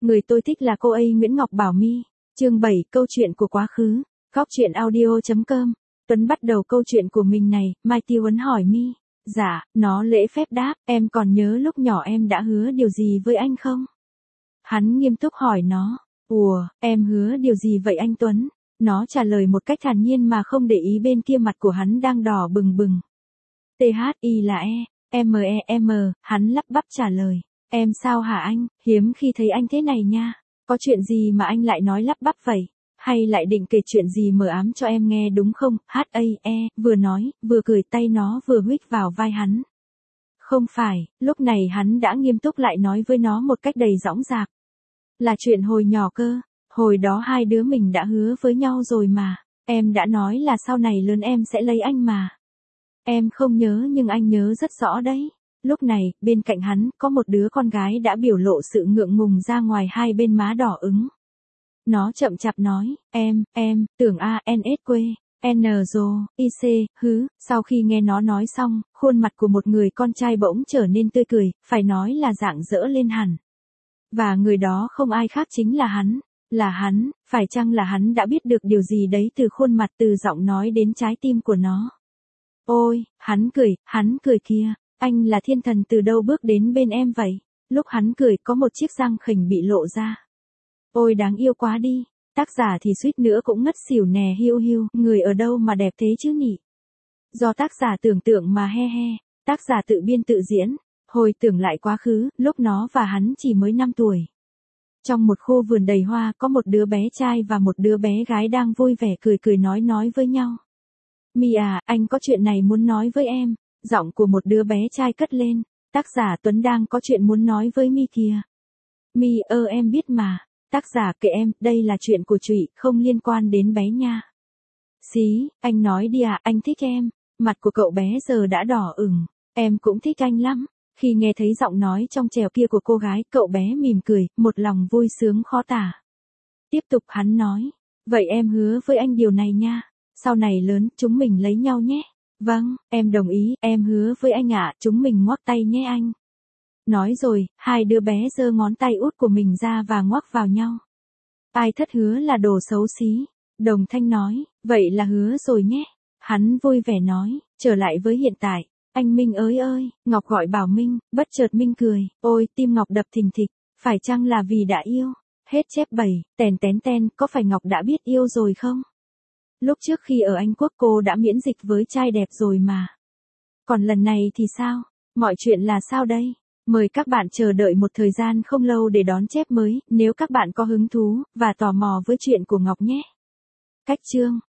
Người tôi thích là cô ấy Nguyễn Ngọc Bảo My. Chương 7, câu chuyện của quá khứ. Góc truyện audio.com. Tuấn bắt đầu câu chuyện của mình này, Mai Tiêu Ấn hỏi My. Dạ, nó lễ phép đáp, em còn nhớ lúc nhỏ em đã hứa điều gì với anh không? Hắn nghiêm túc hỏi nó. Ủa, em hứa điều gì vậy anh Tuấn? Nó trả lời một cách thản nhiên mà không để ý bên kia mặt của hắn đang đỏ bừng bừng. THI là M, hắn lắp bắp trả lời. Em sao hả anh, hiếm khi thấy anh thế này nha. Có chuyện gì mà anh lại nói lắp bắp vậy? Hay lại định kể chuyện gì mờ ám cho em nghe đúng không? Vừa nói, vừa cười tay nó vừa huých vào vai hắn. Không phải, lúc này hắn đã nghiêm túc lại nói với nó một cách đầy dõng dạc. Là chuyện hồi nhỏ cơ, hồi đó hai đứa mình đã hứa với nhau rồi mà. Em đã nói là sau này lớn em sẽ lấy anh mà. Em không nhớ nhưng anh nhớ rất rõ đấy. Lúc này, bên cạnh hắn, có một đứa con gái đã biểu lộ sự ngượng ngùng ra ngoài hai bên má đỏ ửng. Nó chậm chạp nói, em, tưởng ANS NZIC, sau khi nghe nó nói xong, khuôn mặt của một người con trai bỗng trở nên tươi cười, phải nói là rạng rỡ lên hẳn. Và người đó không ai khác chính là hắn, phải chăng là hắn đã biết được điều gì đấy từ khuôn mặt từ giọng nói đến trái tim của nó. Ôi, hắn cười kìa, anh là thiên thần từ đâu bước đến bên em vậy? Lúc hắn cười có một chiếc răng khểnh bị lộ ra. Ôi đáng yêu quá đi, tác giả thì suýt nữa cũng ngất xỉu nè hiu, người ở đâu mà đẹp thế chứ nhỉ? Do tác giả tưởng tượng mà tác giả tự biên tự diễn, hồi tưởng lại quá khứ, lúc nó và hắn chỉ mới 5 tuổi. Trong một khu vườn đầy hoa có một đứa bé trai và một đứa bé gái đang vui vẻ cười nói với nhau. My à, anh có chuyện này muốn nói với em, giọng của một đứa bé trai cất lên, tác giả Tuấn đang có chuyện muốn nói với My kìa. My em biết mà, tác giả kệ em, đây là chuyện của Trụy, không liên quan đến bé nha. Xí, anh nói đi à, anh thích em, mặt của cậu bé giờ đã đỏ ửng, em cũng thích anh lắm. Khi nghe thấy giọng nói trong trẻo kia của cô gái, cậu bé mỉm cười, một lòng vui sướng khó tả. Tiếp tục hắn nói, vậy em hứa với anh điều này nha, sau này lớn, chúng mình lấy nhau nhé. Vâng, em đồng ý, em hứa với anh ạ, chúng mình ngoắc tay nhé anh. Nói rồi, hai đứa bé giơ ngón tay út của mình ra và ngoắc vào nhau. Ai thất hứa là đồ xấu xí. Đồng Thanh nói, vậy là hứa rồi nhé. Hắn vui vẻ nói, trở lại với hiện tại. Anh Minh ơi, Ngọc gọi bảo Minh, bất chợt Minh cười, ôi tim Ngọc đập thình thịch, phải chăng là vì đã yêu? Hết chép 7, ten, có phải Ngọc đã biết yêu rồi không? Lúc trước khi ở Anh Quốc cô đã miễn dịch với trai đẹp rồi mà. Còn lần này thì sao? Mọi chuyện là sao đây? Mời các bạn chờ đợi một thời gian không lâu để đón chép mới, nếu các bạn có hứng thú, và tò mò với chuyện của Ngọc nhé. Cách chương